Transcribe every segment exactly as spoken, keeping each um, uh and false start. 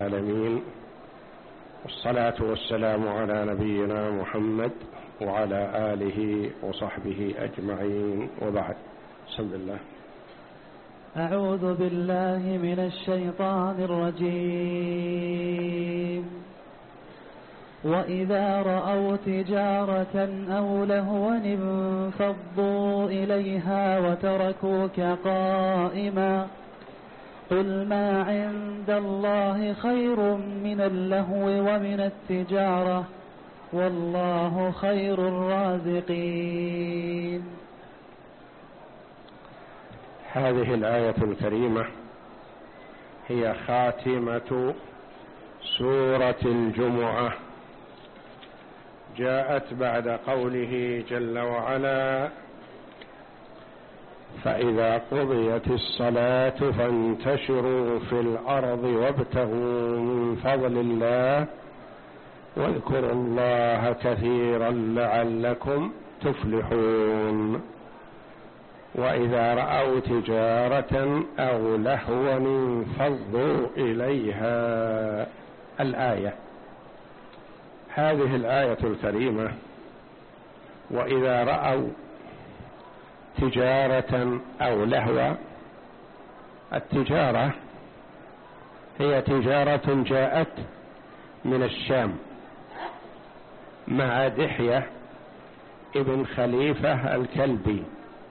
العالمين، والصلاة والسلام على نبينا محمد وعلى آله وصحبه أجمعين، وبعد. بسم الله. أعوذ بالله من الشيطان الرجيم. وإذا رأوا تجارة أو لهوا انفضوا إليها وتركوك قائما قل ما عند الله خير من اللهو ومن التجارة والله خير الرازقين. هذه الآية الكريمة هي خاتمة سورة الجمعة، جاءت بعد قوله جل وعلا: فإذا قضيت الصلاة فانتشروا في الأرض وابتغوا من فضل الله واذكروا الله كثيرا لعلكم تفلحون. وإذا رأوا تجارة أو لهوا انفضوا إليها. الآية، هذه الآية الكريمة: وإذا رأوا تجارة أو لهوا. التجارة هي تجارة جاءت من الشام مع دحية ابن خليفة الكلبي،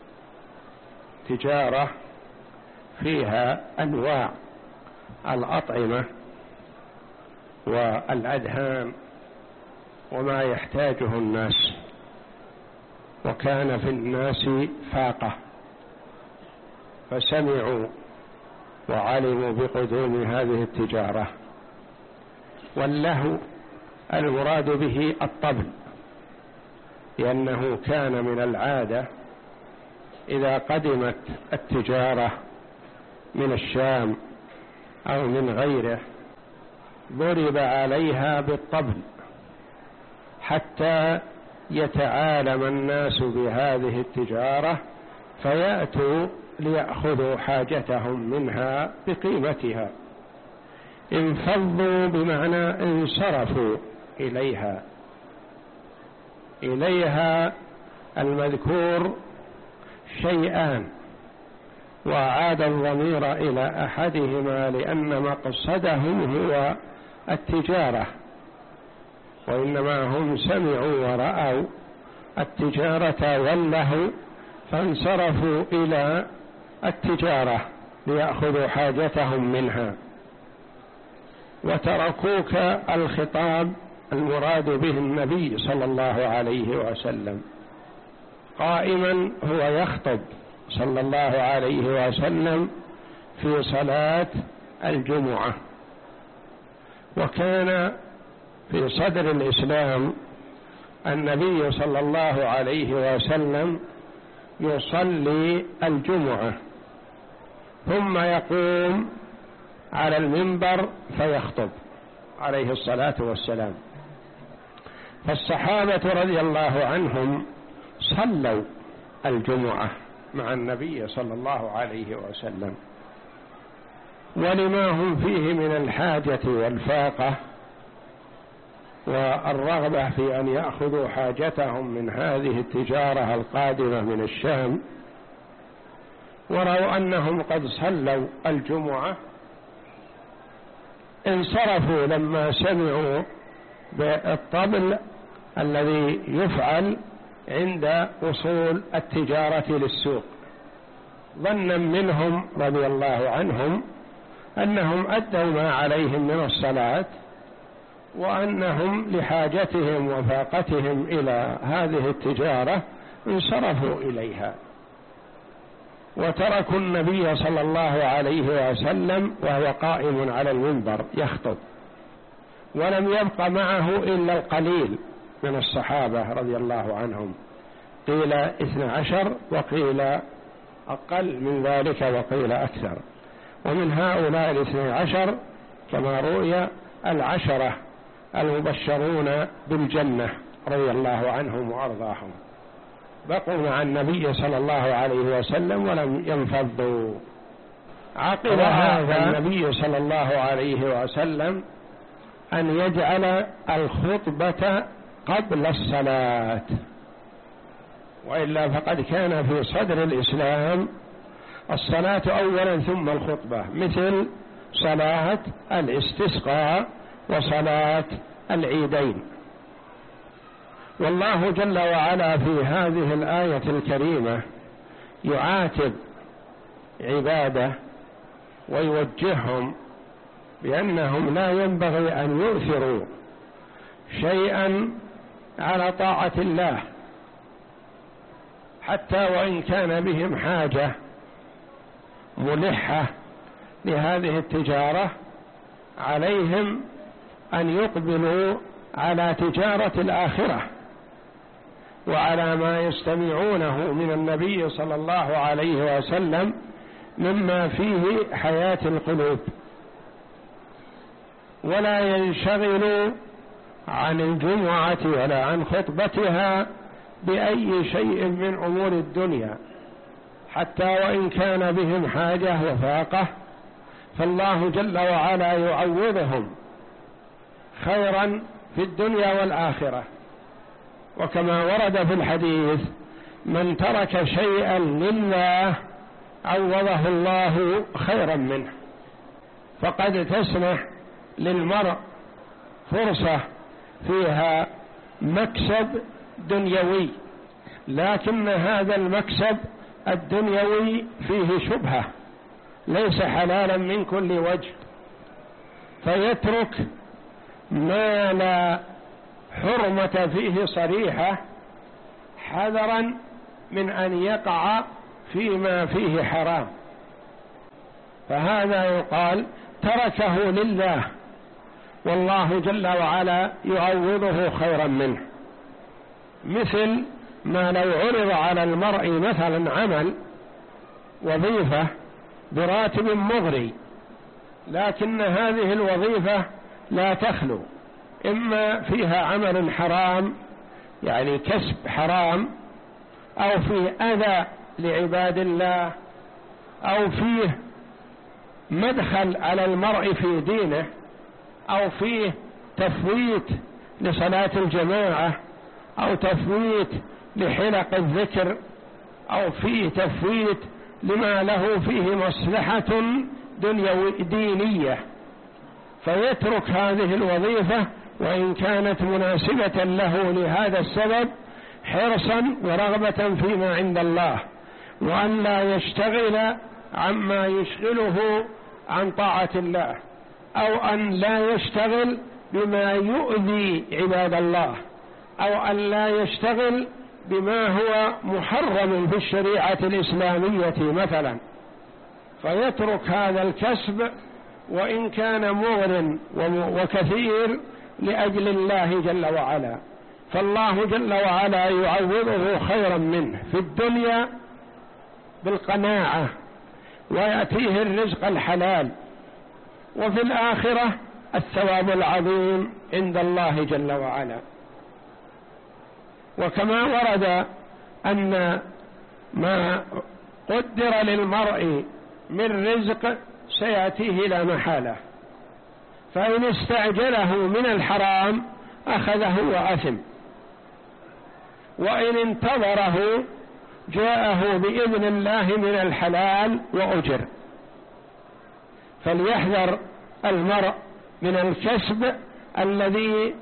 تجارة فيها أنواع الأطعمة والأدهان وما يحتاجه الناس، وكان في الناس فاقة، فسمعوا وعلموا بقدوم هذه التجارة. واللهو المراد به الطبل، لأنه كان من العادة إذا قدمت التجارة من الشام أو من غيره ضرب عليها بالطبل حتى يتعالم الناس بهذه التجارة فيأتوا ليأخذوا حاجتهم منها بقيمتها. انفضوا بمعنى انصرفوا إليها. إليها المذكور شيئان، وعاد الضمير إلى أحدهما لأن مقصدهم هو التجارة، وإنما هم سمعوا ورأوا التجارة واللهو فانصرفوا إلى التجارة ليأخذوا حاجتهم منها. وتركوك الخطاب المراد به النبي صلى الله عليه وسلم، قائما هو يخطب صلى الله عليه وسلم في صلاة الجمعة. وكان في صدر الإسلام النبي صلى الله عليه وسلم يصلي الجمعة ثم يقوم على المنبر فيخطب عليه الصلاة والسلام. فالصحابة رضي الله عنهم صلوا الجمعة مع النبي صلى الله عليه وسلم، ولما هم فيه من الحاجة والفاقة والرغبة في أن يأخذوا حاجتهم من هذه التجارة القادمة من الشام. ورأوا أنهم قد صلوا الجمعة انصرفوا لما سمعوا بالطبل الذي يفعل عند وصول التجارة للسوق، ظنا منهم رضي الله عنهم أنهم أدوا ما عليهم من الصلاة، وأنهم لحاجتهم وفاقتهم إلى هذه التجارة انصرفوا إليها، وتركوا النبي صلى الله عليه وسلم وهو قائم على المنبر يخطب. ولم يبق معه إلا القليل من الصحابة رضي الله عنهم، قيل اثنى عشر وقيل أقل من ذلك وقيل أكثر. ومن هؤلاء الاثنى عشر كما روي العشرة المبشرون بالجنة رضي الله عنهم وأرضاهم، بقوا مع النبي صلى الله عليه وسلم ولم ينفضوا. عقب هذا النبي صلى الله عليه وسلم أن يجعل الخطبة قبل الصلاة، وإلا فقد كان في صدر الإسلام الصلاة أولا ثم الخطبة، مثل صلاة الاستسقاء وصلاة العيدين. والله جل وعلا في هذه الآية الكريمة يعاتب عباده ويوجههم بأنهم لا ينبغي أن يؤثروا شيئا على طاعة الله، حتى وإن كان بهم حاجة ملحة لهذه التجارة، عليهم أن يقبلوا على تجارة الآخرة وعلى ما يستمعونه من النبي صلى الله عليه وسلم مما فيه حياة القلوب، ولا ينشغلوا عن الجمعة ولا عن خطبتها بأي شيء من أمور الدنيا، حتى وإن كان بهم حاجة وفاقة، فالله جل وعلا يعوضهم خيرا في الدنيا والآخرة. وكما ورد في الحديث: من ترك شيئا لله عوضه الله خيرا منه. فقد تسمح للمرء فرصة فيها مكسب دنيوي، لكن هذا المكسب الدنيوي فيه شبهة، ليس حلالا من كل وجه، فيترك ما لا حرمة فيه صريحة حذرا من أن يقع فيما فيه حرام، فهذا يقال تركه لله والله جل وعلا يعوضه خيرا منه. مثل ما لو عرض على المرء مثلا عمل وظيفة براتب مغري، لكن هذه الوظيفة لا تخلو إما فيها عمل حرام يعني كسب حرام، أو فيه أذى لعباد الله، أو فيه مدخل على المرء في دينه، أو فيه تفويت لصلاة الجماعة، أو تفويت لحلق الذكر، أو فيه تفويت لما له فيه مصلحة دنيوي دينية، فيترك هذه الوظيفة وإن كانت مناسبة له لهذا السبب حرصا ورغبة فيما عند الله، وأن لا يشتغل عما يشغله عن طاعة الله، أو أن لا يشتغل بما يؤذي عباد الله، أو أن لا يشتغل بما هو محرم في الشريعة الإسلامية مثلا، فيترك هذا الكسب وإن كان مغر وكثير لأجل الله جل وعلا، فالله جل وعلا يعوضه خيرا منه في الدنيا بالقناعة ويأتيه الرزق الحلال، وفي الآخرة الثواب العظيم عند الله جل وعلا. وكما ورد أن ما قدر للمرء من رزق سيأتيه لا محالة، فإن استعجله من الحرام أخذه وأثم، وإن انتظره جاءه بإذن الله من الحلال وأجر. فليحذر المرء من الكسب الذي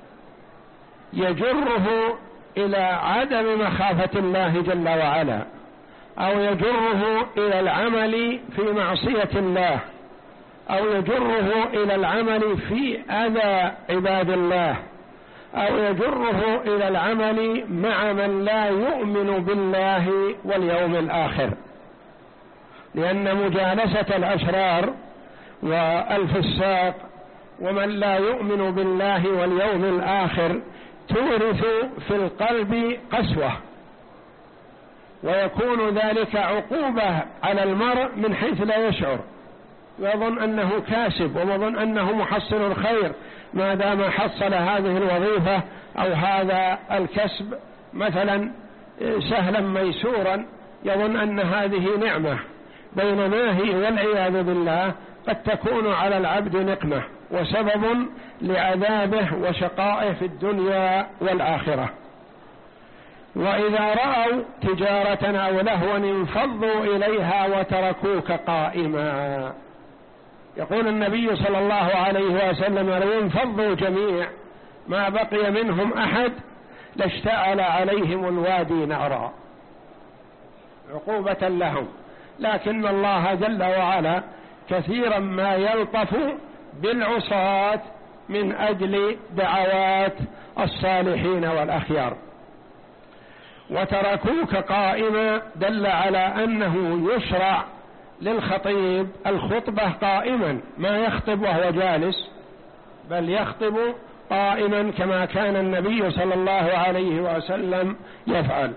يجره إلى عدم مخافة الله جل وعلا، أو يجره إلى العمل في معصية الله، أو يجره إلى العمل في أذى عباد الله، أو يجره إلى العمل مع من لا يؤمن بالله واليوم الآخر، لأن مجالسة الأشرار والفساق ومن لا يؤمن بالله واليوم الآخر تورث في القلب قسوة، ويكون ذلك عقوبة على المرء من حيث لا يشعر، ويظن أنه كاسب ويظن أنه محصل الخير ما دام حصل هذه الوظيفة أو هذا الكسب مثلا سهلا ميسورا، يظن أن هذه نعمة، بين ناهي والعياذ بالله قد تكون على العبد نقمة وسبب لعذابه وشقائه في الدنيا والآخرة. وإذا رأوا تجارة أو لهوا انفضوا إليها وتركوك قائما. يقول النبي صلى الله عليه وسلم لو انفضوا جميع ما بقي منهم أحد لاشتعل عليهم الوادي نارا عقوبة لهم، لكن الله جل وعلا كثيرا ما يلطف بالعصاة من أجل دعوات الصالحين والأخيار. وتركوك قائما دل على أنه يشرع للخطيب الخطبة قائما، ما يخطب وهو جالس، بل يخطب قائما كما كان النبي صلى الله عليه وسلم يفعل.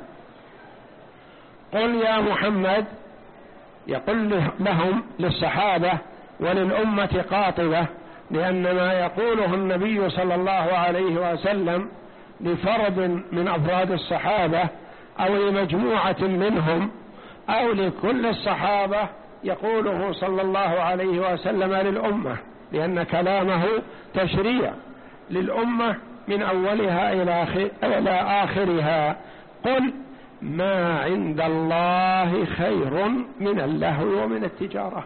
قل يا محمد، يقول لهم للصحابة وللأمة قاطبة، لأن ما يقوله النبي صلى الله عليه وسلم لفرد من أفراد الصحابة أو لمجموعة منهم أو لكل الصحابة يقوله صلى الله عليه وسلم للأمة، لأن كلامه تشريع للأمة من أولها إلى آخرها. قل ما عند الله خير من اللهو ومن التجارة.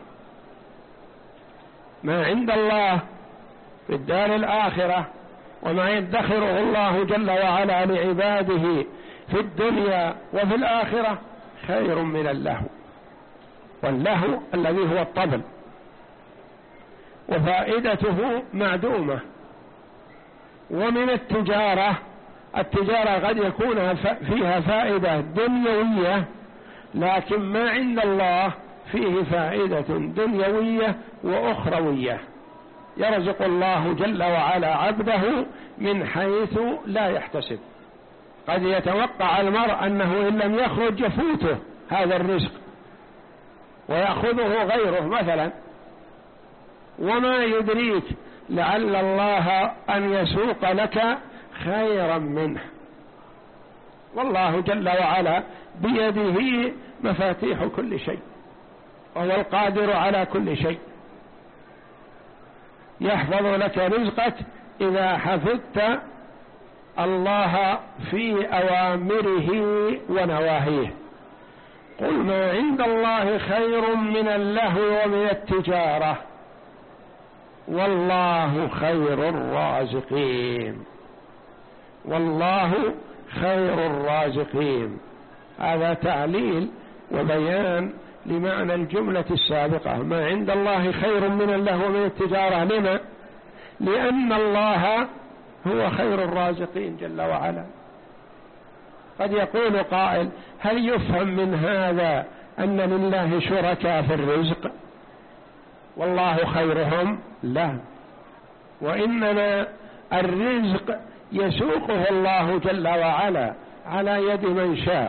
ما عند الله في الدار الآخرة وما يدخره الله جل وعلا لعباده في الدنيا وفي الآخرة خير من اللهو، واللهو الذي هو الطبل وفائدته معدومة. ومن التجارة، التجارة قد يكون فيها فائدة دنيوية، لكن ما عند الله فيه فائدة دنيوية وأخروية. يرزق الله جل وعلا عبده من حيث لا يحتسب. قد يتوقع المرء أنه إن لم يخرج يفوته هذا الرزق ويأخذه غيره مثلا، وما يدريك لعل الله أن يسوق لك خيرا منه. والله جل وعلا بيده مفاتيح كل شيء، وهو القادر على كل شيء. يحفظ لك رزقك إذا حفظت الله في أوامره ونواهيه. قل ما عند الله خير من اللهو ومن التجارة والله خير الرازقين. والله خير الرازقين، هذا تعليل وبيان لمعنى الجملة السابقة. ما عند الله خير من اللهو ومن التجارة. لما؟ لأن الله هو خير الرازقين جل وعلا. قد يقول قائل هل يفهم من هذا أن لله شركاء في الرزق والله خيرهم؟ لا، وإنما الرزق يسوقه الله جل وعلا على يد من شاء.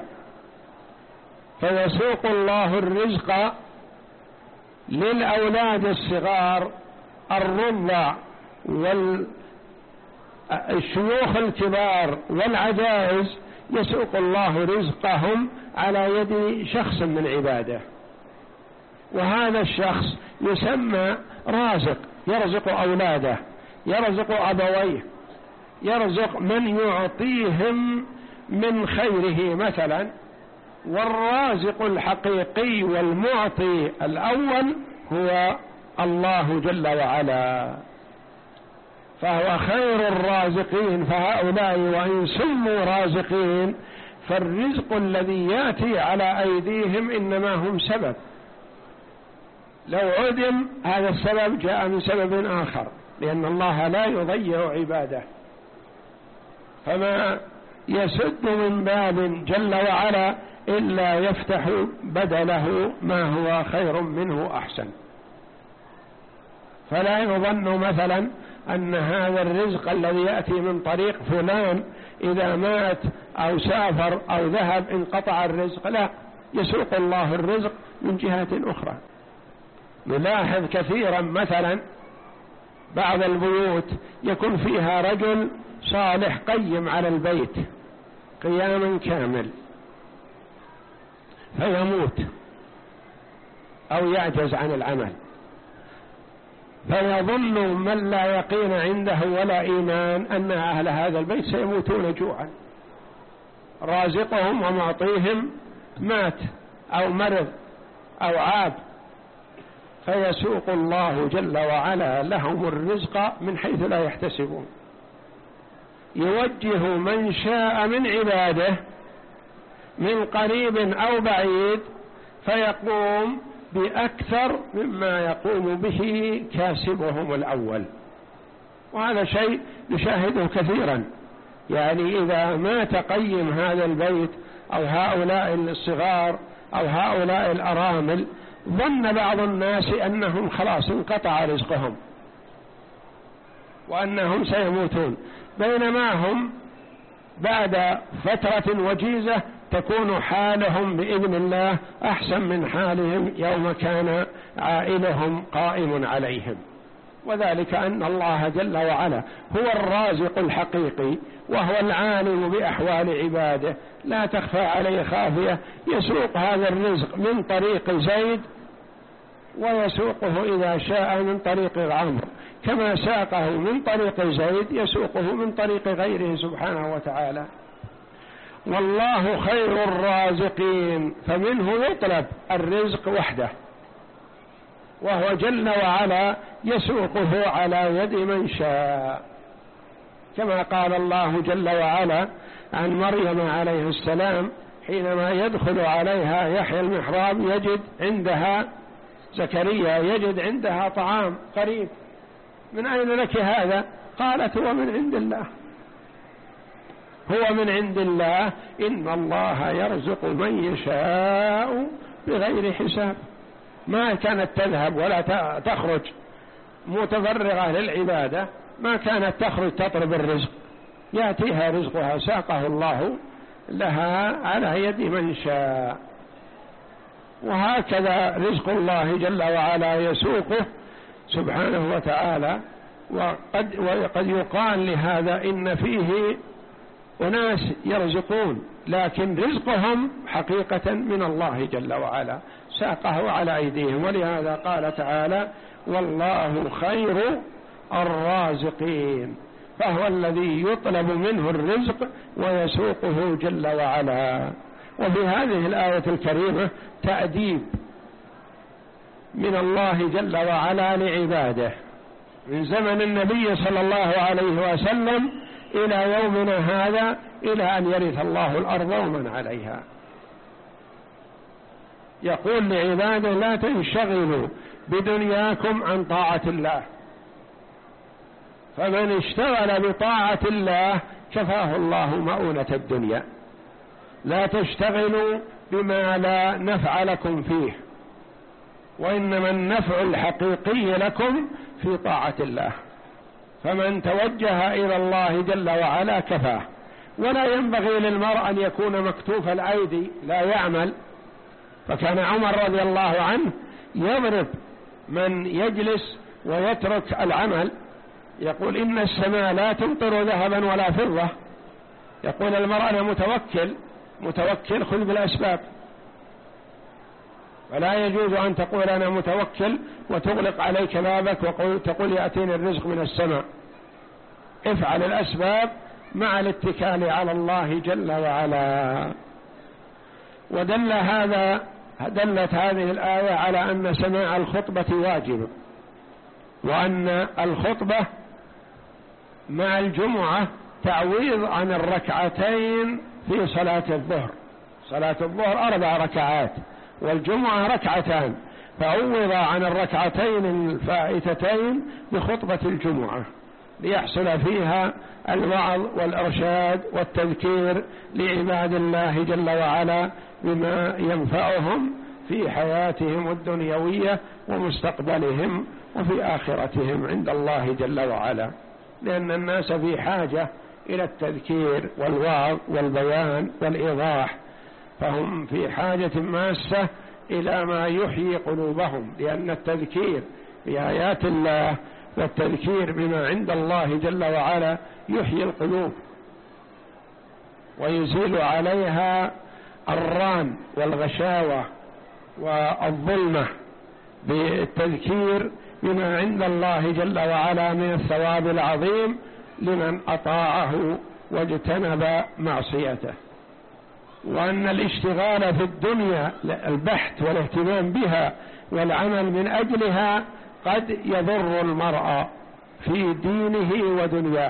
فيسوق الله الرزق للأولاد الصغار الرضع والشيوخ الكبار والعجائز، يسوق الله رزقهم على يد شخص من عباده، وهذا الشخص يسمى رازق، يرزق أولاده، يرزق أبويه، يرزق من يعطيهم من خيره مثلا. والرازق الحقيقي والمعطي الأول هو الله جل وعلا، فهو خير الرازقين. فهؤلاء وإن سموا رازقين فالرزق الذي يأتي على أيديهم إنما هم سبب، لو عدم هذا السبب جاء من سبب آخر، لأن الله لا يضيع عباده. فما يسد من باب جل وعلا إلا يفتح بدله ما هو خير منه أحسن. فلا يظن مثلا أن هذا الرزق الذي يأتي من طريق فلان إذا مات أو سافر أو ذهب انقطع الرزق، لا، يسوق الله الرزق من جهة أخرى. نلاحظ كثيرا مثلا بعض البيوت يكون فيها رجل صالح قيم على البيت قياما كامل، فيموت أو يعجز عن العمل، فيظن من لا يقين عنده ولا إيمان أن أهل هذا البيت سيموتون جوعا، رازقهم ومعطيهم مات أو مرض أو عاب، فيسوق الله جل وعلا لهم الرزق من حيث لا يحتسبون، يوجه من شاء من عباده من قريب أو بعيد فيقوم بأكثر مما يقوم به كاسبهم الأول. وهذا شيء نشاهده كثيرا، يعني إذا مات قيم هذا البيت أو هؤلاء الصغار أو هؤلاء الأرامل ظن بعض الناس أنهم خلاص انقطع رزقهم وأنهم سيموتون، بينما هم بعد فترة وجيزة تكون حالهم بإذن الله أحسن من حالهم يوم كان عائلهم قائم عليهم. وذلك أن الله جل وعلا هو الرازق الحقيقي وهو العالم بأحوال عباده، لا تخفى عليه خافية، يسوق هذا الرزق من طريق زيد ويسوقه إذا شاء من طريق عمرو، كما ساقه من طريق زيد يسوقه من طريق غيره سبحانه وتعالى. والله خير الرازقين، فمنه يطلب الرزق وحده، وهو جل وعلا يسوقه على يد من شاء، كما قال الله جل وعلا عن مريم عليه السلام حينما يدخل عليها يحيى المحراب يجد عندها زكريا يجد عندها طعام قريب، من أين لك هذا؟ قالت هو من عند الله، هو من عند الله، إن الله يرزق من يشاء بغير حساب. ما كانت تذهب ولا تخرج متفرغة للعبادة، ما كانت تخرج تطلب الرزق، يأتيها رزقها ساقه الله لها على يد من شاء. وهكذا رزق الله جل وعلا يسوقه سبحانه وتعالى. وقد, وقد يقال لهذا إن فيه أناس يرزقون لكن رزقهم حقيقة من الله جل وعلا ساقه على أيديهم، ولهذا قال تعالى والله خير الرازقين، فهو الذي يطلب منه الرزق ويسوقه جل وعلا. وفي هذه الآية الكريمة تأديب من الله جل وعلا لعباده من زمن النبي صلى الله عليه وسلم إلى يومنا هذا، إلى أن يرث الله الأرض ومن عليها. يقول لعباده لا تنشغلوا بدنياكم عن طاعة الله، فمن اشتغل بطاعة الله كفاه الله مؤونة الدنيا. لا تشتغلوا بما لا نفع لكم فيه، وإنما النفع الحقيقي لكم في طاعة الله، فمن توجه إلى الله جل وعلا كفاه. ولا ينبغي للمرء أن يكون مكتوف الأيدي لا يعمل، فكان عمر رضي الله عنه يضرب من يجلس ويترك العمل، يقول إن السماء لا تمطر ذهبا ولا فضة، يقول المرء أنا متوكل متوكل خذ بالأسباب، ولا يجوز أن تقول أنا متوكل وتغلق عليك بابك وتقول يأتيني الرزق من السماء. افعل الأسباب مع الاتكال على الله جل وعلا. ودل هذا دلت هذه الآية على أن سماع الخطبة واجب، وأن الخطبة مع الجمعة تعويض عن الركعتين في صلاة الظهر. صلاة الظهر أربع ركعات والجمعة ركعتان، فعوض عن الركعتين الفائتتين بخطبة الجمعة ليحصل فيها الوعظ والإرشاد والتذكير لعباد الله جل وعلا بما ينفعهم في حياتهم الدنيوية ومستقبلهم وفي آخرتهم عند الله جل وعلا، لأن الناس في حاجة إلى التذكير والوعظ والبيان والإيضاح، فهم في حاجة ماسة إلى ما يحيي قلوبهم، لأن التذكير بآيات الله والتذكير بما عند الله جل وعلا يحيي القلوب ويزيل عليها الران والغشاوة والظلمة بالتذكير بما عند الله جل وعلا من الثواب العظيم لمن أطاعه واجتنب معصيته، وأن الاشتغال في الدنيا البحث والاهتمام بها والعمل من أجلها قد يضر المرء في دينه ودنياه،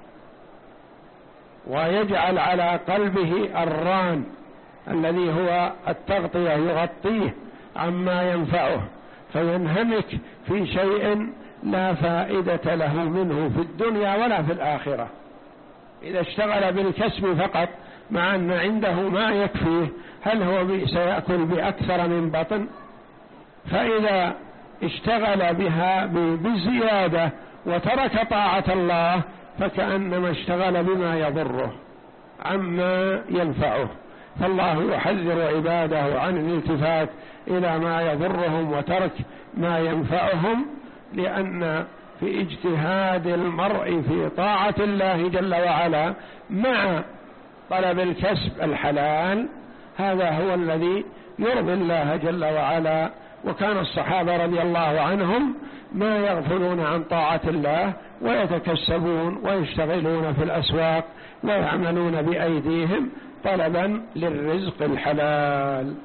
ويجعل على قلبه الران الذي هو التغطية يغطيه عما ينفعه، فينهمك في شيء لا فائدة له منه في الدنيا ولا في الآخرة. إذا اشتغل بالكسب فقط مع أن عنده ما يكفيه، هل هو سيأكل بأكثر من بطن؟ فإذا اشتغل بها بزيادة وترك طاعة الله فكأنما اشتغل بما يضره عما ينفعه. فالله يحذر عباده عن الالتفات إلى ما يضرهم وترك ما ينفعهم، لأن في اجتهاد المرء في طاعة الله جل وعلا مع طلب الكسب الحلال هذا هو الذي يرضي الله جل وعلا. وكان الصحابة رضي الله عنهم ما يغفلون عن طاعة الله ويتكسبون ويشتغلون في الأسواق ويعملون بأيديهم طلبا للرزق الحلال.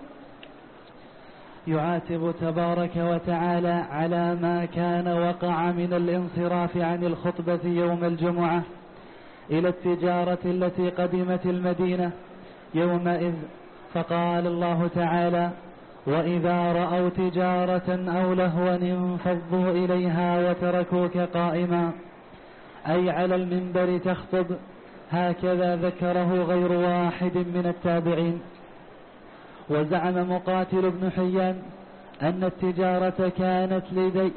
يعاتب تبارك وتعالى على ما كان وقع من الانصراف عن الخطبة يوم الجمعة إلى التجارة التي قدمت المدينة يومئذ، فقال الله تعالى: وإذا رأوا تجارة أو لهوا انفضوا إليها وتركوك قائما، أي على المنبر تخطب. هكذا ذكره غير واحد من التابعين. وزعم مقاتل بن حيان أن التجارة كانت لدي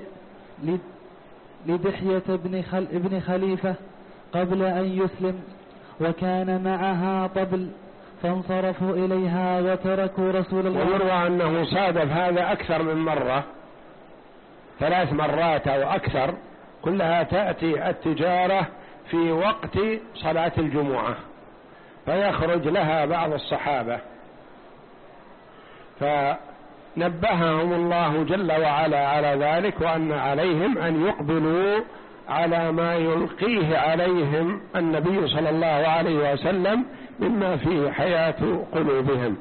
لدحية بن, خل ابن خليفة قبل أن يسلم، وكان معها طبل، فانصرفوا إليها وتركوا رسول الله. ويروى أنه صادف هذا أكثر من مرة، ثلاث مرات أو أكثر، كلها تأتي التجارة في وقت صلاة الجمعة، فيخرج لها بعض الصحابة، فنبههم الله جل وعلا على ذلك، وأن عليهم أن يقبلوا على ما يلقيه عليهم النبي صلى الله عليه وسلم مما فيه حياة قلوبهم.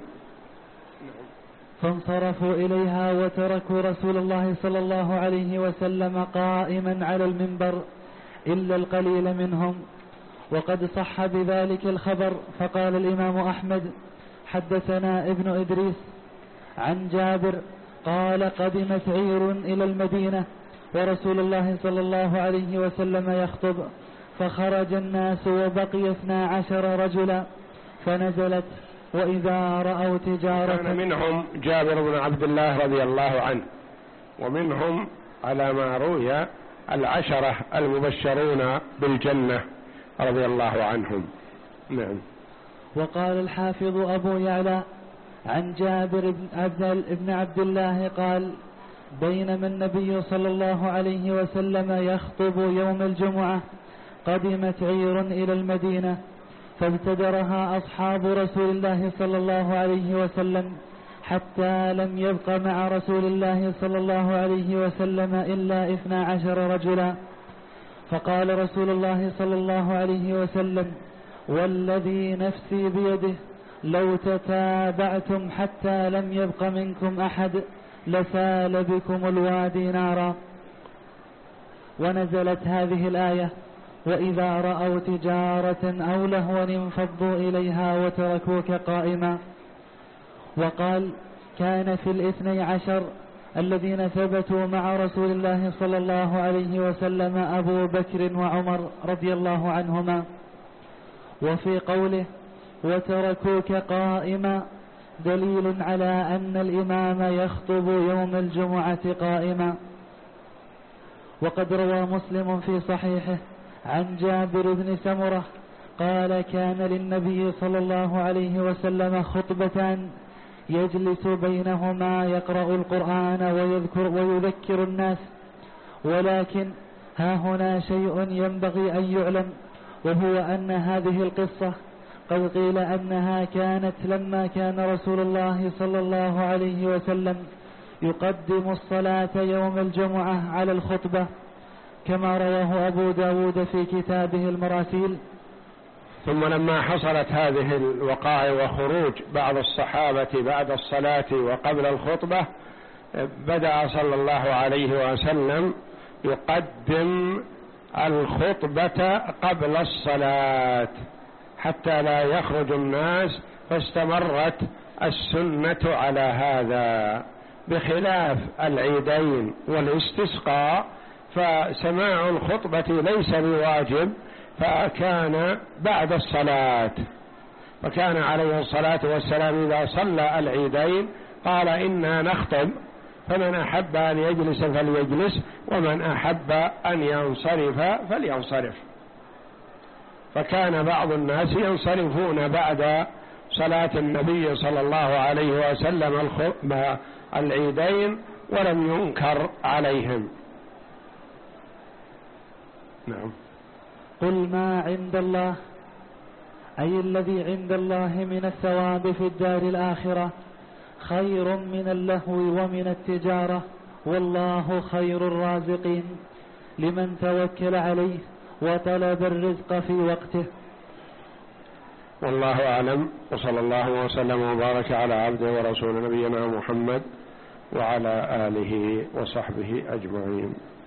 فانصرفوا إليها وتركوا رسول الله صلى الله عليه وسلم قائما على المنبر إلا القليل منهم. وقد صح بذلك الخبر. فقال الإمام أحمد: حدثنا ابن إدريس عن جابر قال: قدمت عير إلى المدينة ورسول الله صلى الله عليه وسلم يخطب، فخرج الناس وبقي اثنا عشر رجلا، فنزلت: وإذا رأوا تجارة. كان منهم جابر بن عبد الله رضي الله عنه، ومنهم على ما روي العشرة المبشرون بالجنة رضي الله عنهم. نعم. وقال الحافظ أبو يعلى عن جابر بن عبد الله قال: بينما النبي صلى الله عليه وسلم يخطب يوم الجمعة قدمت عير إلى المدينة، فابتدرها أصحاب رسول الله صلى الله عليه وسلم حتى لم يبق مع رسول الله صلى الله عليه وسلم إلا اثنا عشر رجلا. فقال رسول الله صلى الله عليه وسلم: والذي نفسي بيده لو تتابعتم حتى لم يبق منكم أحد لسال بكم الوادي نارا. ونزلت هذه الآية: وإذا رأوا تجارة أو لهوا انفضوا إليها وتركوك قائما. وقال: كان في الاثني عشر الذين ثبتوا مع رسول الله صلى الله عليه وسلم أبو بكر وعمر رضي الله عنهما. وفي قوله: وتركوك قائما دليل على أن الإمام يخطب يوم الجمعة قائما. وقد روى مسلم في صحيحه عن جابر بن سمرة قال: كان للنبي صلى الله عليه وسلم خطبتان يجلس بينهما يقرأ القرآن ويذكر ويذكر الناس، ولكن ها هنا شيء ينبغي أن يعلم، وهو أن هذه القصة قد قيل أنها كانت لما كان رسول الله صلى الله عليه وسلم يقدم الصلاة يوم الجمعة على الخطبة كما رواه أبو داود في كتابه المراسيل. ثم لما حصلت هذه الوقائع وخروج بعض الصحابة بعد الصلاة وقبل الخطبة، بدأ صلى الله عليه وسلم يقدم الخطبة قبل الصلاة حتى لا يخرج الناس، فاستمرت السنة على هذا، بخلاف العيدين والاستسقاء فسماع الخطبة ليس بواجب، فكان بعد الصلاة. فكان عليه الصلاة والسلام إذا صلى العيدين قال إنا نخطب، فمن أحب أن يجلس فليجلس، ومن أحب أن ينصرف فلينصرف. فكان بعض الناس ينصرفون بعد صلاة النبي صلى الله عليه وسلم العيدين ولم ينكر عليهم. نعم. قل ما عند الله، أي الذي عند الله من الثواب في الدار الآخرة خير من اللهو ومن التجارة، والله خير الرازقين لمن توكل عليه وطلب الرزق في وقته. والله أعلم، وصلى الله وسلم وبارك على عبده ورسول نبينا محمد وعلى آله وصحبه أجمعين.